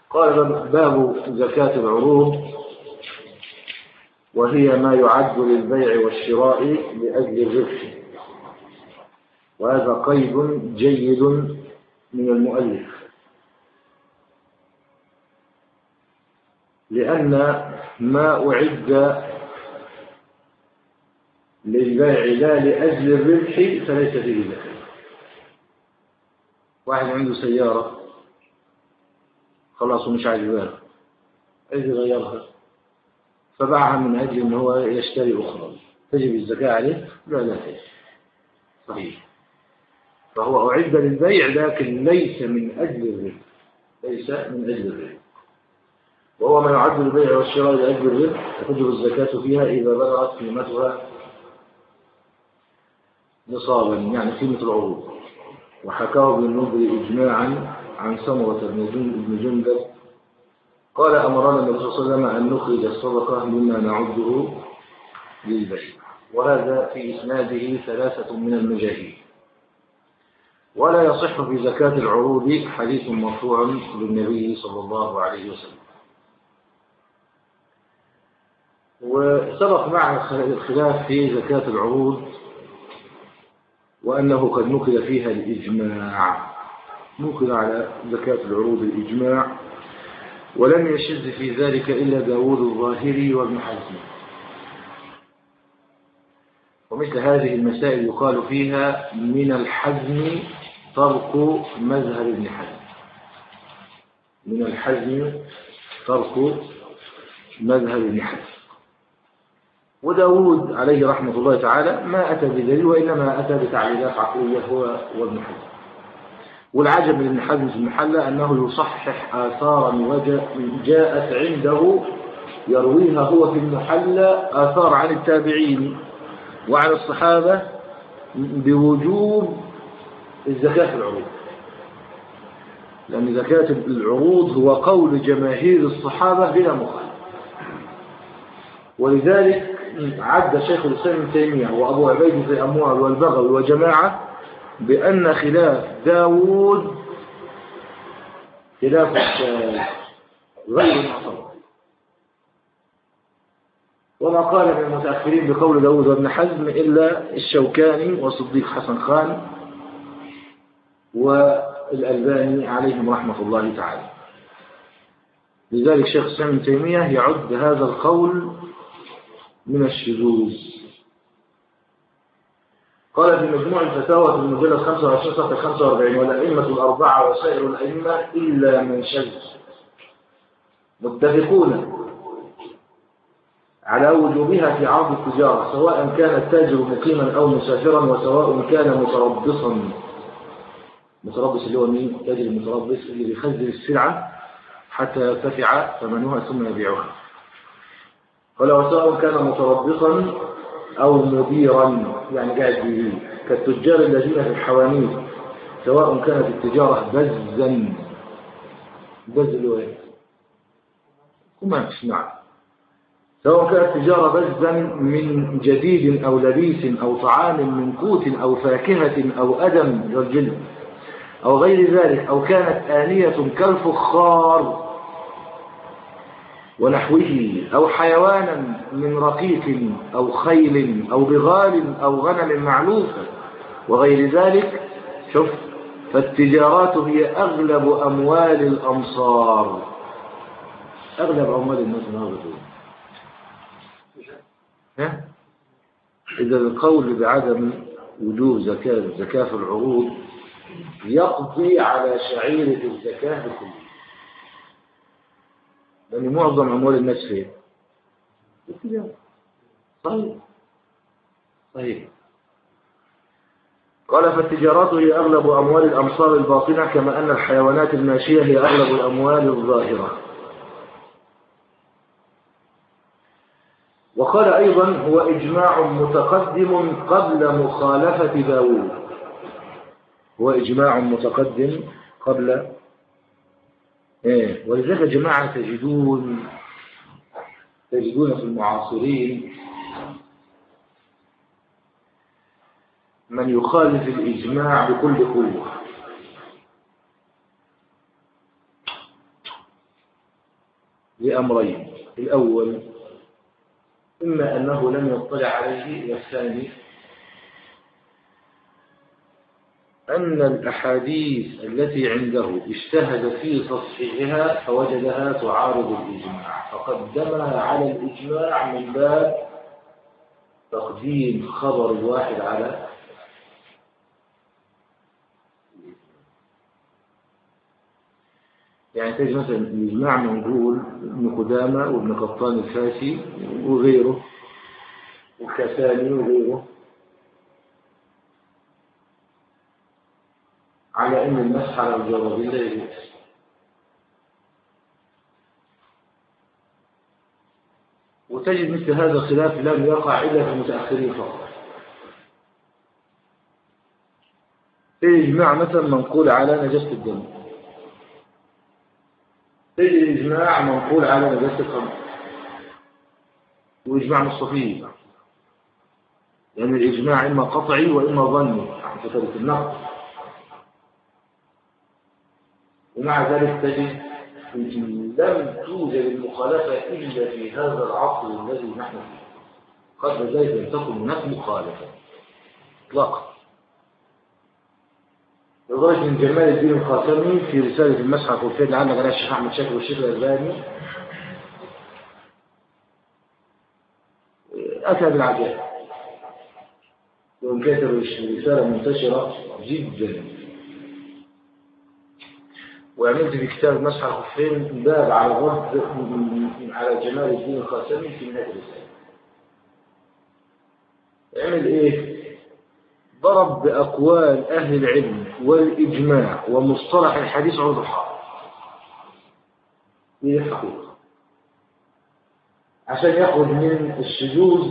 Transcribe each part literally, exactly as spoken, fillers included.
قال باب زكاة العروض، وهي ما يعد للبيع والشراء لأجل الربح. وهذا قيد جيد من المؤلف، لأن ما أعد للبيع لا لأجل الربح فليس فيه زكاة. واحد عنده سيارة خلاص ومش عاجباه، عايز يغيرها فباعها من أجل أنه هو يشتري أخرى، تجب الزكاة عليه؟ لا لا تجب. صحيح، فهو أعد للبيع لكن ليس من أجل الربح، ليس من أجل الربح. وهو ما يعد للبيع والشراء لأجل الربح فتجب الزكاة فيها إذا بلغت قيمتها نصابا، يعني قيمة العروض. وحكاه ابن النضر إجماعا عن سمرة بن جندب قال أمرنا النبي صلى الله عليه وسلم أن نخرج الصدقة مما نعده للبيع. وهذا في إسناده ثلاثة من المجاهيل. ولا يصح في زكاة العروض حديث مرفوع للنبي صلى الله عليه وسلم. وسبق معنا الخلاف في زكاة العروض، وأنه قد نقل فيها الإجماع، نقل على زكاة العروض الإجماع، ولم يشذ في ذلك إلا داود الظاهري وابن حزم. ومثل هذه المسائل يقال فيها من الحزم ترك مذهب ابن حزم، من الحزم ترك مذهب ابن حزم. وداود عليه رحمة الله تعالى ما أتى بدليل، وإنما أتى بتعليلات عقلية هو وابن حزم. والعجب من ابن حزم في المحلة أنه يصحح آثارا جاءت عنده يرويها هو في المحلة، آثار عن التابعين وعن الصحابة بوجوب الزكاة في العروض، لأن زكاة العروض هو قول جماهير الصحابة بلا مخالفة. ولذلك عد شيخ الإسلام ابن تيمية وأبو عبيد في الأموال والبغوي وجماعة بأن خلاف داود خلاف غير معتبر، وما قال من المتأخرين بقول داود وابن حزم إلا الشوكاني وصديق حسن خان والألباني عليهم رحمة الله تعالى. لذلك شيخ الإسلام ابن تيمية يعد هذا القول من الشذوذ. قال في مجموع الفتاوى في المجلد خمسة وعشرين صفحة خمسة وأربعين: والأئمة الأربعة وسائر الأئمة إلا من شذ متفقون على وجوبها في عرض التجارة، سواء كان التاجر مقيما أو مسافرا، وسواء كان متربصا. متربص اللي هو مين؟ تاجر المتربص اللي بيخزن السلعة حتى يرتفع ثمنها ثم يبيعها. قال وسواء كان متربصا أو مديرا، يعني قاعد بيبيع، كالتجار الذين في الحوانيت، سواء كانت التجارة بزا، بز اللي هو ايه؟ قماش، نعم. سواء كانت تجارة بزا من جديد أو لبيس أو طعام من قوت أو فاكهة أو أدم للجلد أو غير ذلك، أو كانت آنية كالفخار ونحوه، أو حيوانا من رقيق أو خيل أو بغال أو غنم معلوفة وغير ذلك. شوف، فالتجارات هي أغلب أموال الأمصار، أغلب أموال الناس النهارده. ها؟ إذا القول بعدم وجوب زكاة الزكاة في العروض يقضي على شعيرة الزكاة بكل، لأن معظم أموال الناس فين؟ التجارة. صحيح صحيح. قال فالتجارات هي أغلب أموال الأمصار الباطنة، كما أن الحيوانات الماشية هي أغلب الأموال الظاهرة. وقال أيضا هو إجماع متقدم قبل مخالفة داود، هو إجماع متقدم قبل إيه. ولذلك يا جماعة تجدون تجدون في المعاصرين من يخالف الإجماع بكل قوة. بأمرين: الأول إما أنه لم يطلع عليه، والثاني أن الأحاديث التي عنده اجتهد في تصحيحها فوجدها تعارض الإجماع، فقدمها على الإجماع من باب تقديم خبر الواحد على يعني تجد مثلا الإجماع منقول ابن قدامة وابن قطان الفاسي وغيره والكساني وغيره على أن المسح على الجرابين لا يجوز، وتجد مثل هذا الخلاف لم يقع إلا في المتأخرين فقط. الإجماع مثلا منقول على نجاسة الدم، تجد الإجماع منقول على نجاسة الخمر، وإجماع مستفيض، لأن يعني الإجماع إما قطعي وإما ظني عن فترة النقل. ومع ذلك تجد لم توجد المخالفة إلا في هذا العصر الذي نحن فيه، قبل ذلك لم تكن هناك مخالفة إطلاقا. لدرجة من جمال الدين القاسمي في رسالة المسح على الخفين لعلك على الشيخ أحمد شاكر والشيخ الألباني أتى بالعجائب، وإن كانت الرسالة منتشرة جدا. وعملت في كتاب مسح على الخفين باب على الرد على جمال الدين القاسمي في نهاية الرسالة. عمل إيه؟ ضرب بأقوال أهل العلم والإجماع ومصطلح الحديث عرض الحائط. هي الحقيقة عشان يأخذ من الشذوذ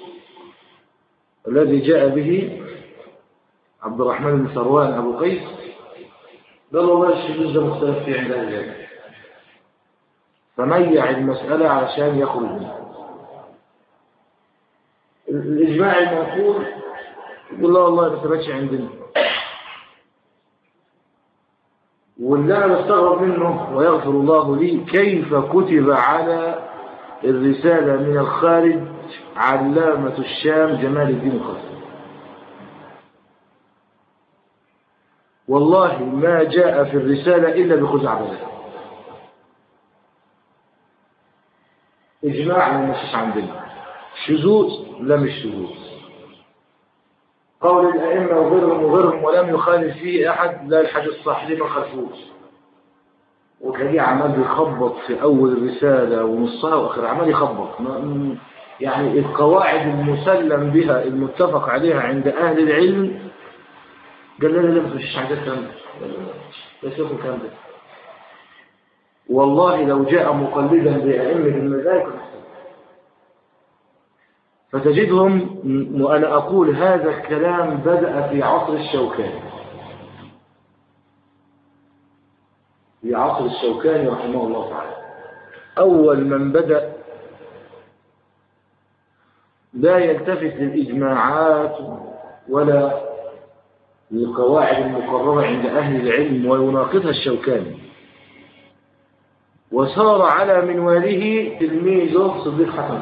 الذي جاء به عبد الرحمن بن ثروان أبو قيس، قال والله الشذوذ ده مختلف فيه عند أهل العلم، فميع المسألة عشان يخرج منها. الإجماع المنقول يقول لا والله ما ثبتش عندنا. واللي أنا بستغرب منه ويغفر الله لي كيف كتب على الرسالة من الخارج علامة الشام جمال الدين القاسمي. والله ما جاء في الرسالة إلا بخزعبلات. إجماع ما مشيش عندنا، شذوذ لا مش شذوذ، قول الأئمة وغيرهم وغيرهم ولم يخالف فيه أحد لا الحاج الصحيح ما خالفوش. وكان عمال بيخبط في أول الرسالة ونصها وآخر عمال يخبط، يعني القواعد المسلم بها المتفق عليها عند أهل العلم قال لا لا ما فيش حاجات كاملة، لا يكون كاملة. والله لو جاء مقلدا بأئمة المذاهب فتجدهم، وأنا أقول هذا الكلام بدأ في عصر الشوكاني، في عصر الشوكاني رحمه الله تعالى. أول من بدأ لا يلتفت للإجماعات ولا للقواعد المقررة عند أهل العلم ويناقضها الشوكاني، وسار على منواله تلميذه صديق حسن.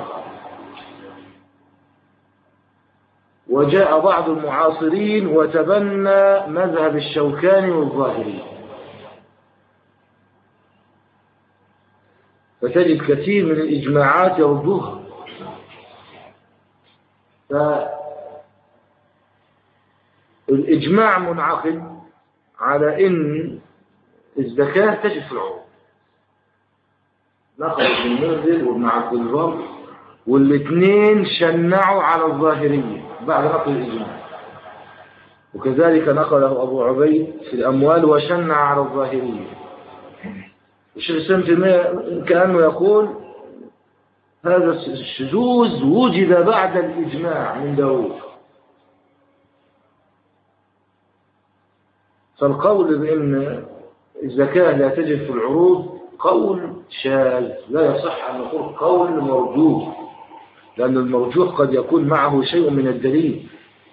وجاء بعض المعاصرين وتبنى مذهب الشوكاني والظاهري، فتجد كثير من الإجماعات يردوها. فالإجماع منعقد على إن الزكاة تجب في العروض. نقل ابن المنذر وابن عبد البر والاثنين شنعوا على الظاهرية بعد نقل الإجماع، وكذلك نقله أبو عبيد في الأموال وشنع على الظاهرية. الشيخ الإسلام تيمية كأنه يقول هذا الشذوذ وجد بعد الإجماع من داود. فالقول بأن الزكاة لا تجب في العروض قول شاذ، لا يصح أن نقول قول مرجوح، لأن المرجوح قد يكون معه شيء من الدليل.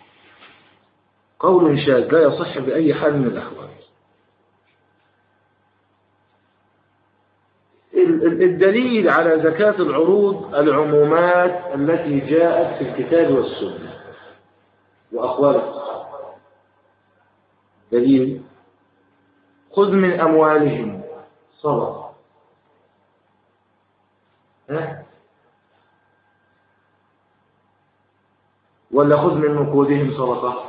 قول شاذ لا يصح بأي حال من الأحوال. الدليل على زكاة العروض العمومات التي جاءت في الكتاب والسنة وأقوال الصحابة. دليل: خذ من أموالهم صدقة. ها؟ ولا خذ من نقودهم صدقة؟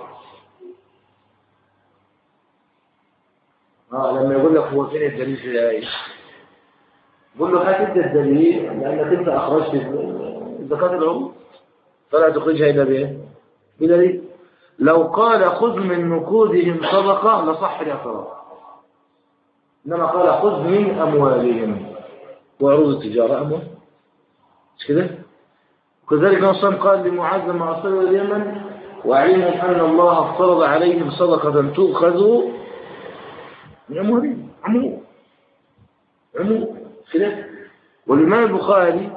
آه لما يقول لك هو فين الدليل في الآية؟ قل له هات انت الدليل لأنك انت أخرجت زكاة العروض فلا تخرجها إلا بإيه؟ بدليل. لو قال خذ من نقودهم صدقة لصح الاعتراض، إنما قال خذ من أموالهم وعروض التجارة أموال، مش كده؟ وكذلك نصر قال لمعاذ لما أرسله اليمن: وأعلمهم أن الله افترض عليهم صدقة تؤخذ من أموالهم. عمو عمو كده. والإمام البخاري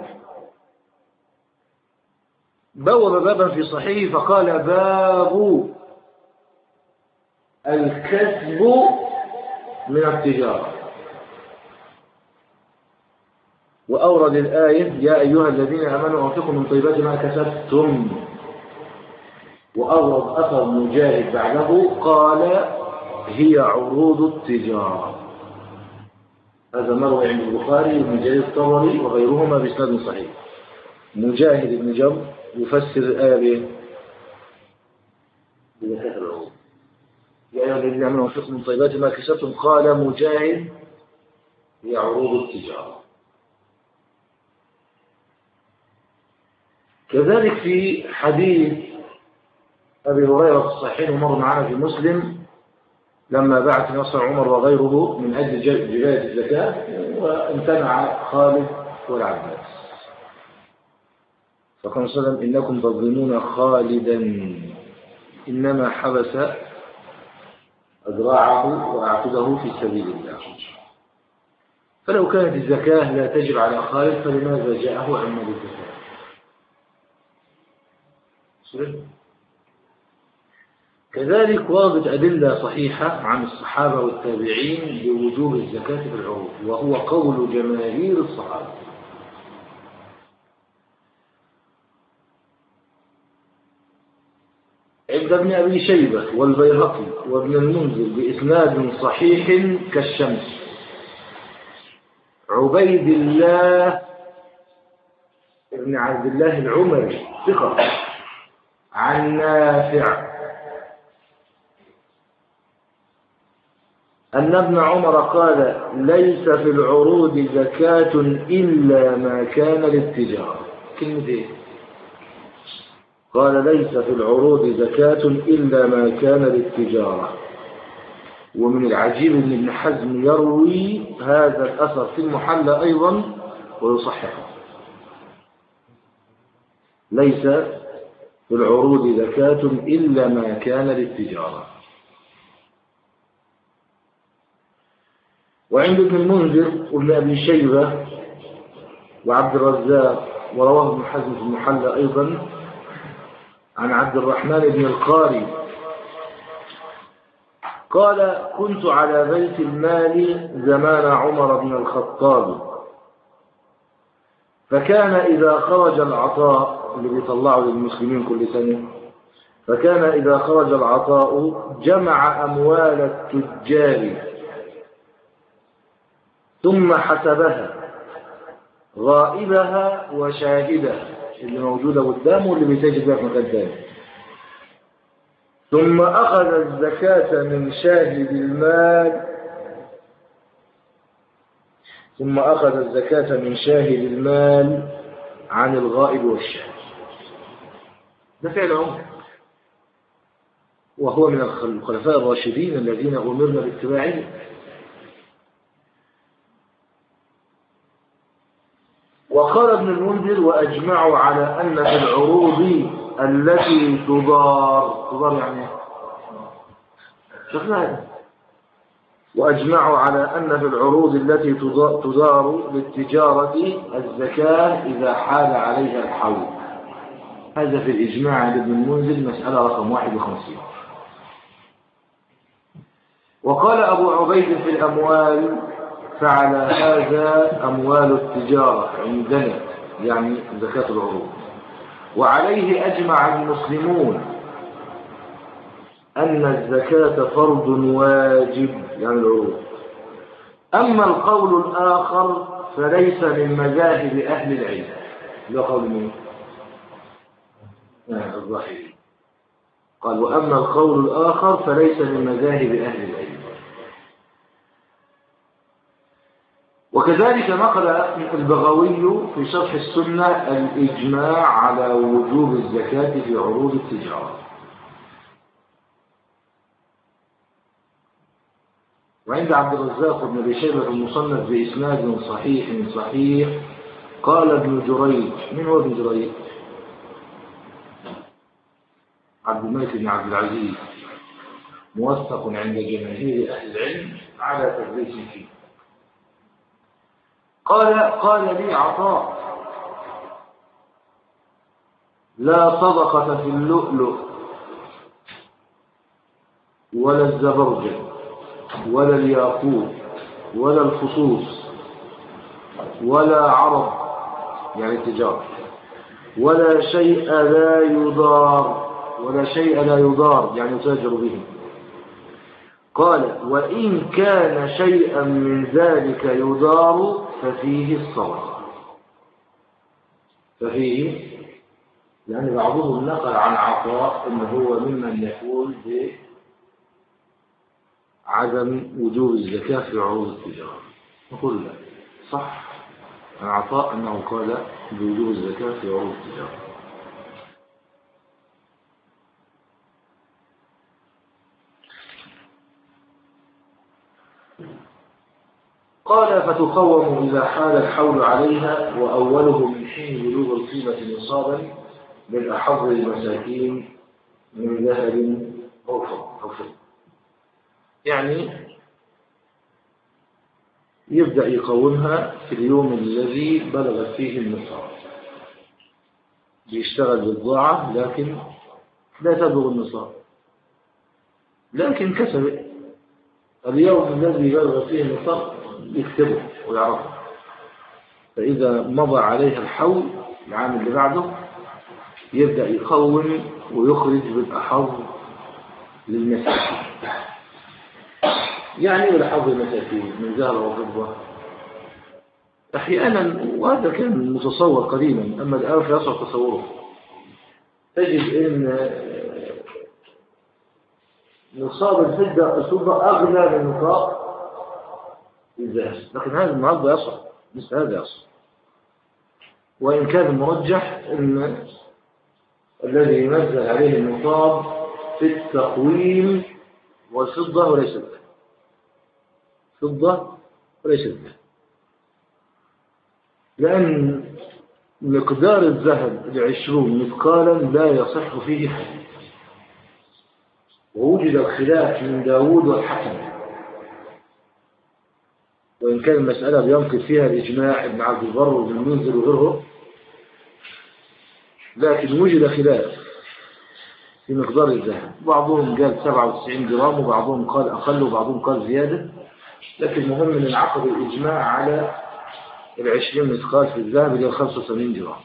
بوب بابا في صحيح فقال: باب الكسب من التجارة، وأورد الآية: يا أيها الذين آمنوا أنفقوا من طيبات ما كسبتم. وأورد أثر مجاهد بعده قال: هي عروض التجارة. هذا مروي عند البخاري وابن جرير الطبري وغيرهما بإسناد صحيح. مجاهد بن جبر يفسر الآية بإيه؟ بزكاة العروض. يا أيها الذين آمنوا أنفقوا من طيبات ما كسبتم. قال مجاهد: هي عروض التجارة. كذلك في حديث أبي هريرة في الصحيحين ومر معنا في مسلم لما بعث نصر عمر وغيره من أجل جباية الزكاة وامتنع خالد والعباس، فقال صلى الله عليه وسلم: إنكم تظلمون خالدا إنما حبس أذراعه وأعقده في سبيل الله. فلو كانت الزكاة لا تجب على خالد فلماذا جاءه عن مال الزكاة؟ كذلك وردت أدلة صحيحة عن الصحابة والتابعين بوجوب الزكاة في العروض، وهو قول جماهير الصحابة. عند ابن أبي شيبة والبيهقي وابن المنذر بإسناد صحيح كالشمس عبيد الله ابن عبد الله العمري ثقة عن نافع أن ابن عمر قال: ليس في العروض زكاة إلا ما كان للتجارة. كلمة إيه؟ قال: ليس في العروض زكاة إلا ما كان للتجارة. ومن العجيب أن ابن حزم يروي هذا الأثر في المحلى أيضا ويصححه. ليس في العروض زكاة إلا ما كان للتجارة. وعند ابن المنذر وابن أبي شيبة وعبد الرزاق ورواه ابن حزم في المحلى أيضا عن عبد الرحمن بن القاري قال: كنت على بيت المال زمان عمر بن الخطاب، فكان إذا خرج العطاء اللي بيطلعه للمسلمين كل سنة، فكان إذا خرج العطاء جمع أموال التجار ثم حسبها، غائبها وشاهدها اللي موجودة قدامه واللي بيتجد بها في مكان ثاني، ثم أخذ الزكاة من شاهد المال ثم أخذ الزكاة من شاهد المال عن الغائب والشاهد. ده فعل عمر، وهو من الخلفاء الراشدين الذين أمرنا باتباعهم. وقال ابن المنذر: وأجمعوا على أن في العروض التي تدار تدار يعني شفنا هذا وأجمعوا على أن في العروض التي تدار للتجارة الزكاة إذا حال عليها الحول. هذا في الإجماع عند ابن المنذر مسألة رقم واحد وخمسين. وقال أبو عبيد في الأموال: فعلى هذا أموال التجارة عندنا، يعني زكاة العروض. وعليه أجمع المسلمون أن الزكاة فرض واجب، يعني العروض. أما القول الآخر فليس من مذاهب أهل العلم. ده قول مين؟ آه الظاهري. قال وأما القول الآخر فليس من مذاهب أهل العلم. وكذلك نقل البغوي في شرح السنة الإجماع على وجوب الزكاة في عروض التجارة. وعند عبد الرزاق بن أبي شيبة المصنف بإسناد صحيح صحيح قال ابن جريج. من هو ابن جريج؟ عبد الملك بن عبد العزيز، موثق عند جماهير أهل العلم على تدليس فيه. قال قال لي عطاء: لا صدقة في اللؤلؤ ولا الزبرجد ولا الياقوت ولا الفصوص ولا عرض، يعني التجارة، ولا شيء لا يضار، ولا شيء لا يضار يعني يتاجر به. قال: وإن كان شيئا من ذلك يضار ففيه الصدقة. ففيه يعني بعضهم نقل عن عطاء أنه هو ممن يقول بعدم وجوب الزكاة في عروض التجارة. نقول لا، صح عن عطاء أنه قال بوجوب الزكاة في عروض التجارة. قال: فتقوم إذا حال الحول عليها، وأوله من حين بلوغ القيمة نصابا بالأحظ المساكين من ذهب أو فضة. يعني يبدأ يقومها في اليوم الذي بلغت فيه النصاب. بيشتغل بالضاعة لكن لا تبلغ النصاب، لكن كسب اليوم الذي بلغ فيه النصاب يكتبه ويعرفه. فإذا مضى عليها الحول العام اللي بعده يبدأ يقوم ويخرج بالأحظ للمساكين. يعني بالأحظ المساكين من ذهب وفضة أحيانا، وهذا كان متصور قديما أما الآن فيصعب تصوره. تجد أن نصاب الفضة الفضة أغلى من نصاب الذهب، لكن هذا النهارده يصعب، مثل هذا يصعب. وإن كان المرجح أن الذي ينزل عليه النصاب في التقويم والفضة وليس الذهب، فضة وليس الذهب، لأن مقدار الذهب العشرون مثقالا لا يصح فيه حديث. ووجد الخلاف من داود والحكم، وإن كان المسألة بينقض فيها الإجماع ابن عبد البر وابن المنذر وغيره، لكن وجد خلاف في مقدار الذهب. بعضهم قال سبعة وتسعين جرام وبعضهم قال أقل وبعضهم قال زيادة، لكن المهم أن انعقد الإجماع على العشرين مثقال في الذهب إلى خمسة وثمانين جرام.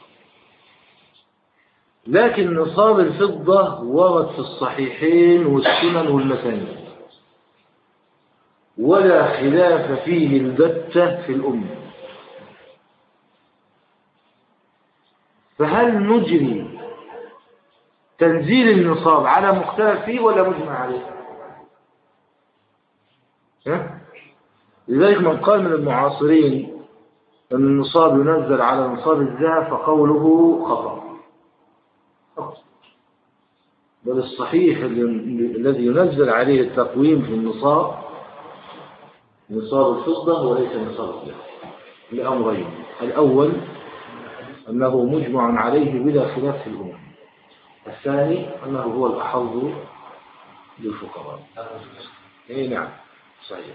لكن نصاب الفضة ورد في الصحيحين والسنن والمسانيد، ولا خلاف فيه البتة في الأمة. فهل نجري تنزيل النصاب على مختلف فيه ولا مجمع عليه؟ ها؟ لذلك من قال من المعاصرين أن النصاب ينزل على نصاب الذهب فقوله خطأ. بل الصحيح الذي ينزل عليه التقويم في النصاب نصاب الفضة وليس نصاب الذهب، لأمرين: الأول أنه مجمع عليه بلا خلاف في الأمة، الثاني أنه هو الأحظ للفقراء. إيه نعم صحيح.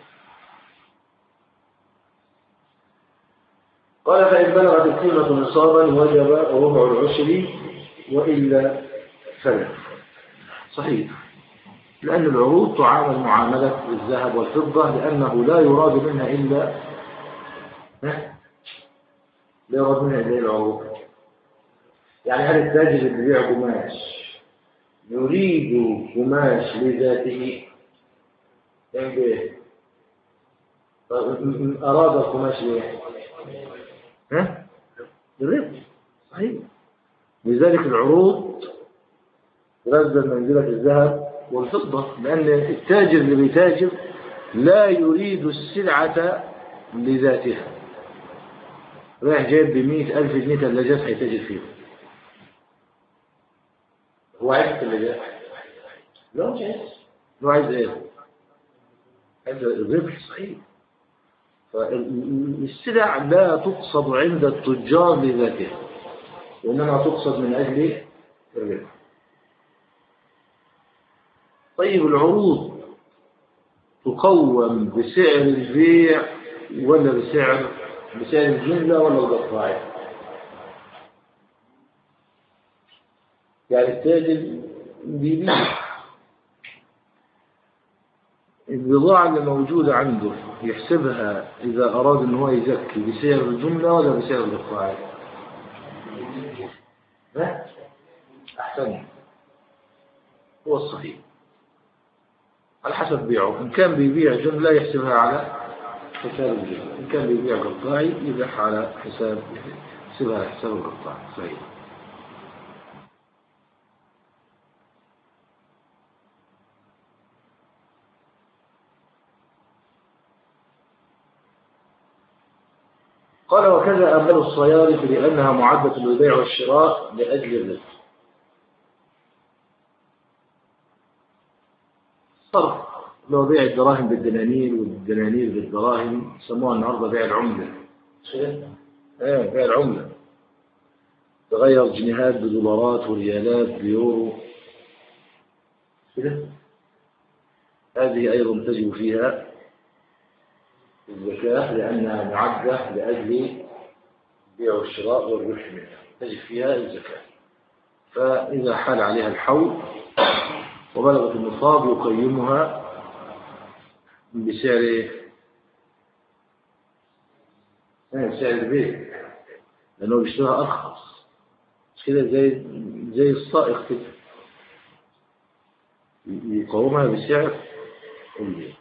قال: فإن بلغت القيمة نصابا وجب ربع العشر وإلا فلا. صحيح، لأن العروض تعامل معاملة الذهب والفضة، لأنه لا يراد منها إلا ها؟ لا يراد منها إلا العروض. يعني هل التاجر اللي بيبيع قماش يريد قماش لذاته؟ يعني بإيه؟ أراد القماش ليه؟ ها؟ الربح. صحيح. لذلك العروض تنزل منزلة الذهب والفضة، لأن التاجر اللي بيتاجر لا يريد السلعة لذاتها. رايح جايب بمئة ألف جنيه ثلاجات هيتاجر فيها. هو عايز ثلاجات؟ لا مش عايز. هو عايز ايه؟ عايز الربح. صحيح. فالسلع لا تقصد عند التجار لذاتها، وإنما تقصد من أجل الربح. طيب العروض تقوم بسعر البيع ولا بسعر بسعر الجملة ولا القطاعي؟ يعني التاجر بيبيع البضاعة اللي موجودة عنده يحسبها إذا أراد أن هو يزكي بسعر الجملة ولا بسعر القطاعي؟ ها؟ أحسن، هو الصحيح على حسب بيعه. إن كان بيبيع جملة يحسبها على حساب الجملة، إن كان بيبيع قطاعي يبيعها على حساب يحسبها على حساب القطاعي. صحيح. قال وكذا أمل الصيارف لأنها معدة للبيع والشراء لأجل الرزق. صرف لو بيع الدراهم بالدنانير والدنانير بالدراهم يسموها النهارده بيع العملة. ايه بيع العملة، تغير جنيهات بدولارات وريالات بيورو كده. هذه أيضا تجب فيها الزكاة لأنها معدة لأجل البيع والشراء والربح منها، تجب فيها الزكاة. فإذا حال عليها الحول وبلغت النصاب يقيمها بسعر ايه؟ بسعر البيت، لأنه بيشتريها أرخص. مش كده زي زي الصائغ كده، يقومها بسعر البيت.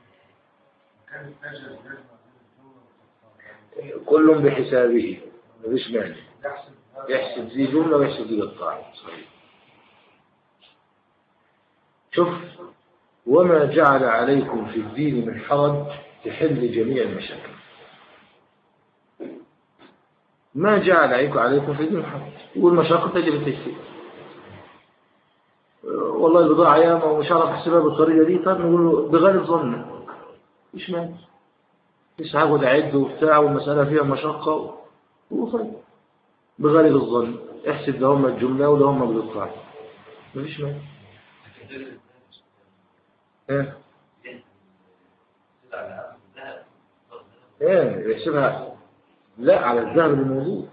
كل بحسابه، مفيش مانع يحسب ذي جملة ويحسب ذي قطاع. صحيح. شوف، وما جعل عليكم في الدين من حرج تحل جميع المشاكل. ما جعل عليكم في الدين من حرج، والمشاكل تجب التيسير. والله البضاعة ياما ومش عارف احسبها بالطريقة دي، طب نقول بغالب ظن مش مانع، مش هاخد عد وبتاع والمسألة فيها مشقة وخير. بغالب الظن احسب ده هم الجملة وده هم بالقطاع، مفيش مانع. ايه ايه يحسبها لا على الذهب الموجود،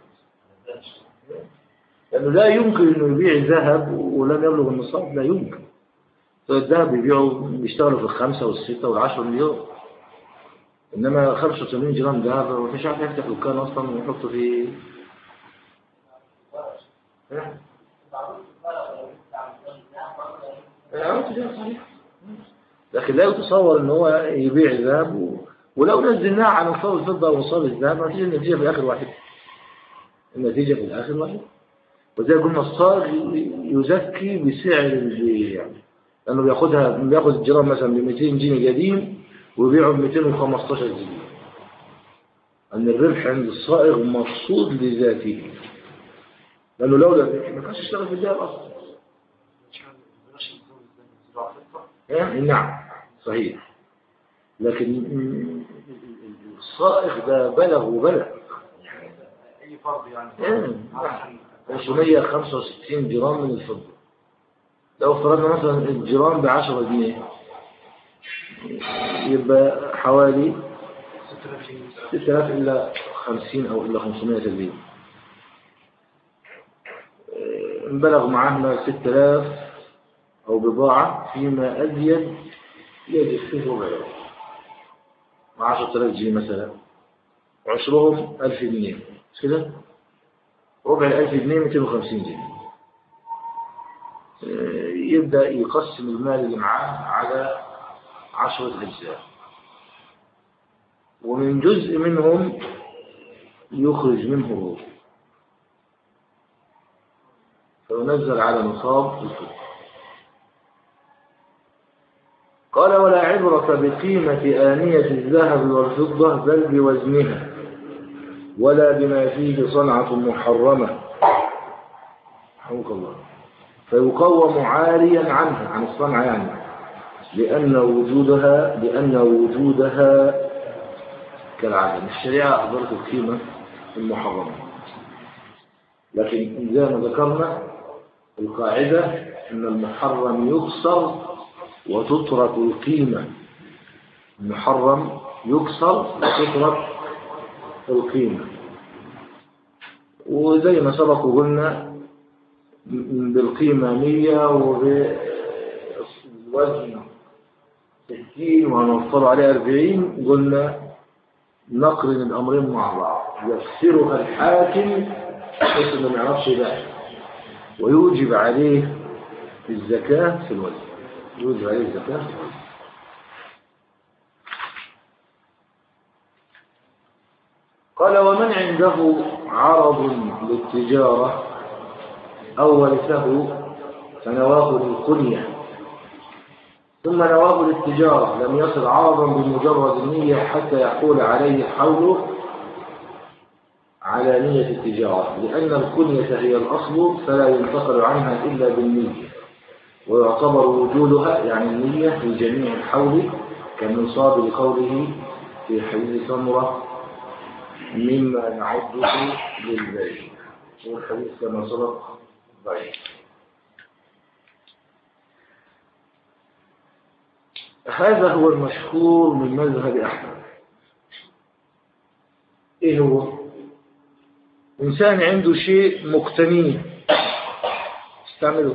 لأنه لا يمكن إنه يبيع ذهب ولم يبلغ النصاب، لا يمكن. فالذهب بيبيعوا بيشتغلوا في الخمسة والستة والعشرة مليون، إنما خمسة وثمانين جرام ذهب مفيش عارف يفتح دكان أصلا ويحطه في لكن لا يتصور إن هو يبيع ذهب و... ولو نزلناه على نصاب الفضة ونصاب الذهب ما تيجي النتيجة في الآخر واحد، النتيجة في الآخر واحد. وزي قلنا الصاغ يزكي بسعر البيع، لأنه بياخدها بياخد الجرام مثلا ب مئتين جنيه قديم ويبيعه ب مئتين وخمستاشر جنيه، أن الربح عند الصائغ مقصود لذاته، لأنه لولا ذلك ما كانش يشتغل في الذهب أصلا. نعم صحيح، لكن الصائغ ده بلغ وبلغ أي فرض يعني خمسمائة وخمسة وستين جرام من الفضة. لو فرضنا مثلا الجرام بعشرة جنيه يبقى حوالي ستة آلاف إلا خمسين أو إلا خمسمائة جنيه. بلغ معهنا ستة آلاف أو بضاعة فيما أزيد يجب فيه ربع مع عشرة آلاف جنيه مثلا، عشرهم ألف جنيه مش كده؟ ربع الألف جنيه مئتين وخمسين جنيه. يبدأ يقسم المال اللي معاه على عشرة أجزاء، ومن جزء منهم يخرج منه الربع فينزل على نصاب الفضة. قال ولا عبرة بقيمة آنية الذهب والفضة بل بوزنها ولا بما فيه صنعة محرمة حمك الله فيقوم عاريا عنها عن الصنعة يعني لأن وجودها لأن وجودها كالعدم. الشريعة أخبرت القيمة المحرمة، لكن زي ما ذكرنا القاعدة أن المحرم يكسر وتترك القيمة. المحرم يكسر وتترك القيمة، وزي ما سبق قلنا بالقيمة مية وبالوزن ستين وهنوصل عليه أربعين. قلنا نقرن الأمرين مع بعض، يفسرها الحاكم بحيث إنه ما يعرفش ده ويوجب عليه الزكاة في الوزن. يوجب عليه الزكاة في الوزن. قال ومن عنده عرض للتجارة أو ورثه فنواه للقنية ثم نواه للتجارة لم يصل عرضا بمجرد النية حتى يحول عليه حوله على نية التجارة، لأن القنية هي الأصل فلا ينتقل عنها إلا بالنية، ويعتبر وجودها يعني النية في جميع الحول كالنصاب لقوله في حديث سمرة مما نعده للبيع، والحديث كما سبق ضعيف. هذا هو المشهور من مذهب أحمد. إيه هو؟ إنسان عنده شيء مقتنيه استعمله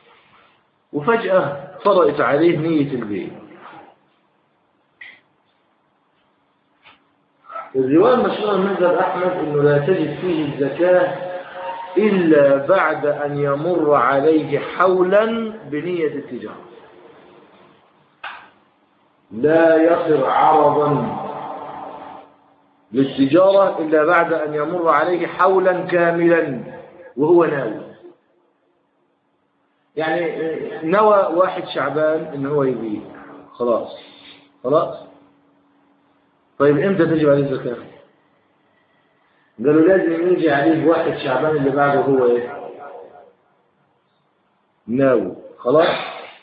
وفجأة طرأت عليه نية البيع. الرواية المشهورة من مذهب أحمد إنه لا تجد فيه الزكاة إلا بعد أن يمر عليه حولا بنية التجارة. لا يصر عرضا للتجارة إلا بعد أن يمر عليه حولا كاملا وهو ناوي. يعني نوى واحد شعبان إن هو يبيع خلاص خلاص طيب إمتى تجب عليه الزكاة؟ قالوا لازم يجي عليه واحد شعبان اللي بعده هو إيه؟ ناوي خلاص.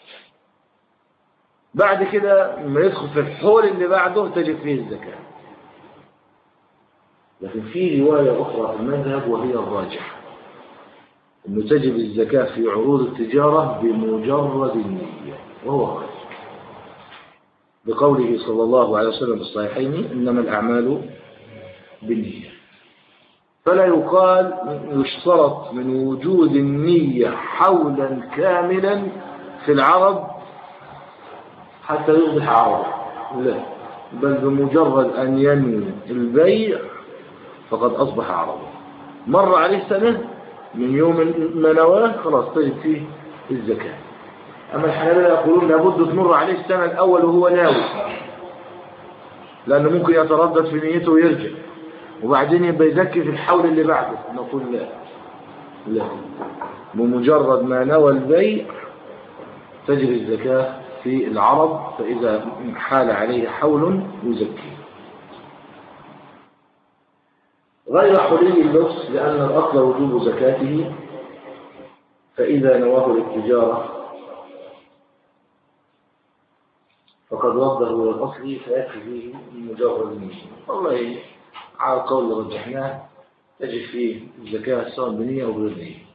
بعد كده ما يدخل في الحول اللي بعده تجب فيه الزكاة. لكن في رواية أخرى في المذهب وهي الراجحة أنه تجب الزكاة في عروض التجارة بمجرد النية وهو راجح بقوله صلى الله عليه وسلم في الصحيحين إنما الأعمال بالنية. فلا يقال يشترط من وجود النية حولا كاملا في العرض حتى يصبح عرضا، لا، بل بمجرد أن ينوي البيع فقد أصبح عرضا. مر عليه سنة من يوم ما نواه خلاص تجب فيه الزكاة. أما الحنابلة يقولون لابد تمر عليه السنة الأول وهو ناوي، لأنه ممكن يتردد في نيته ويرجع وبعدين يبقى يزكي في الحول اللي بعده. نقول لا لا، بمجرد ما نوى البيع تجري الزكاة في العرض، فإذا حال عليه حول يزكي. غير حلي اللبس لأن الأصل وجوب زكاته، فإذا نواه للتجارة فقد رده إلى الأصل فيكفي فيه مجرد النية. والله على القول اللي رجحناه تجد فيه الزكاة سواء بنية أو بغير نية.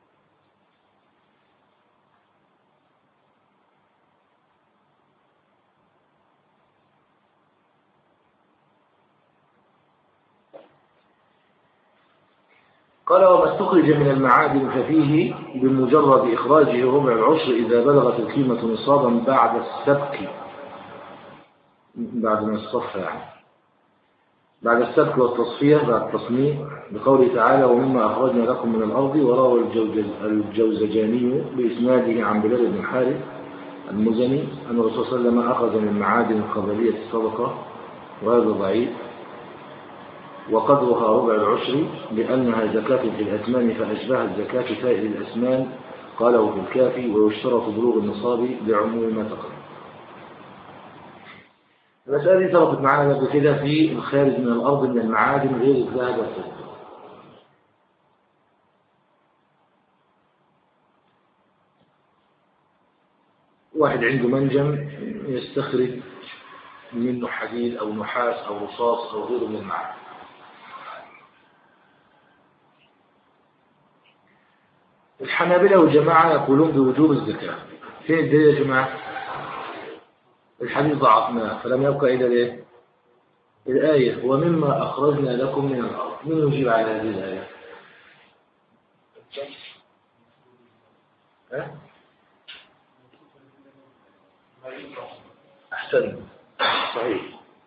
قال وما استخرج من المعادن ففيه بمجرد إخراجه ربع العشر إذا بلغت القيمة نصابا بعد السبك، بعد ما الصف يعني، بعد السبك والتصفية بعد التصنيع بقوله تعالى ومما أخرجنا لكم من الأرض. وروى الجوزجاني بإسناده عن بلال بن حارث المزني أن الرسول صلى الله عليه وسلم أخذ من معادن القبلية الصدقة، وهذا ضعيف، وقدرها ربع العشر لأنها زكاة في الأثمان فأشبهت زكاة سائر الأثمان، قاله في الكافي. ويشترط بلوغ النصاب لعموم ما تقدم. المسألة دي سبقت معنا قبل كده في الخارج من الأرض من المعادن غير الذهب والفضة. واحد عنده منجم يستخرج منه حديد أو نحاس أو رصاص أو غيره من المعادن. الحنابلة والجماعة يقولون بوجوب الزكاة. فين الدليل يا جماعة؟ الحديث ضعفناه فلم يبقى إلا الايه؟ الآية ومما أخرجنا لكم من الأرض. من يجيب على هذه الآية؟ ها؟ أحسن، صحيح.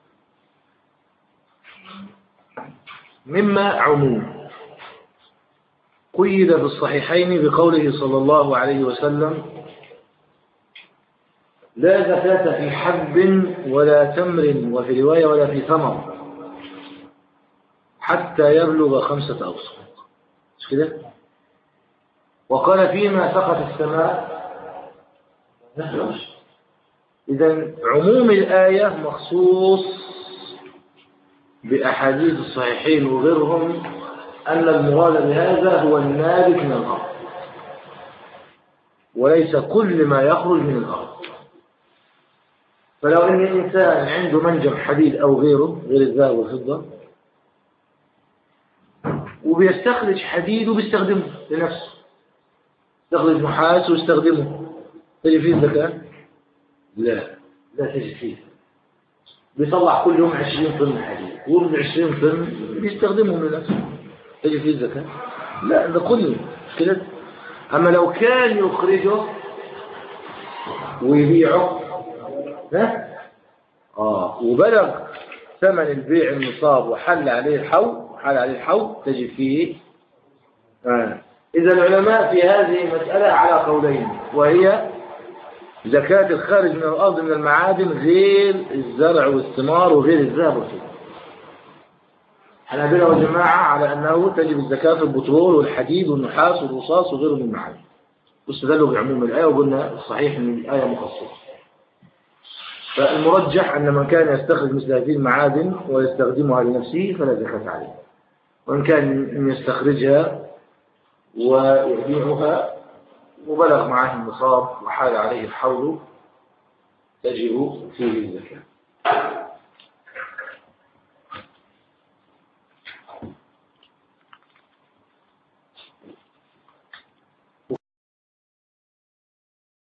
مما عموم قيد بالصحيحين بقوله صلى الله عليه وسلم لا زكاة في حب ولا تمر وفي رواية ولا في ثمر حتى يبلغ خمسة أوسق. مش كده؟ وقال فيما سقط السماء. إذن عموم الآية مخصوص بأحاديث الصحيحين وغيرهم أن المراد بهذا هو النابت من الأرض وليس كل ما يخرج من الأرض. فلو أن الإنسان عنده منجم حديد أو غيره غير الذهب والفضة وبيستخرج حديد وبيستخدمه لنفسه، يستخرج نحاس ويستخدمه، تجي فيه الزكاة؟ لا، لا تجي فيه. بيطلع كل يوم عشرين طن حديد ومن عشرين طن بيستخدمهم لنفسه، تجي فيه الزكاة؟ لا، ده كله مش كده. أما لو كان يخرجه ويبيعه ها آه وبلغ ثمن البيع النصاب وحل عليه الحول وحل عليه الحول تجد فيه آه. إذا العلماء في هذه المسألة على قولين، وهي زكاة الخارج من الأرض من المعادن غير الزرع والثمار وغير الذهب والفضة. حنابلة والجماعة على أنه تجب الزكاة في البترول والحديد والنحاس والرصاص وغيره من المعادن، واستدلوا بعموم الآية وقلنا الصحيح أن الآية مخصصة. فالمرجح أن من كان يستخرج مثل هذه المعادن ويستخدمها لنفسه فلا زكاة عليه، وإن كان يستخرجها ويبيعها وبلغ معه النصاب وحال عليه الحول تجب فيه الزكاة.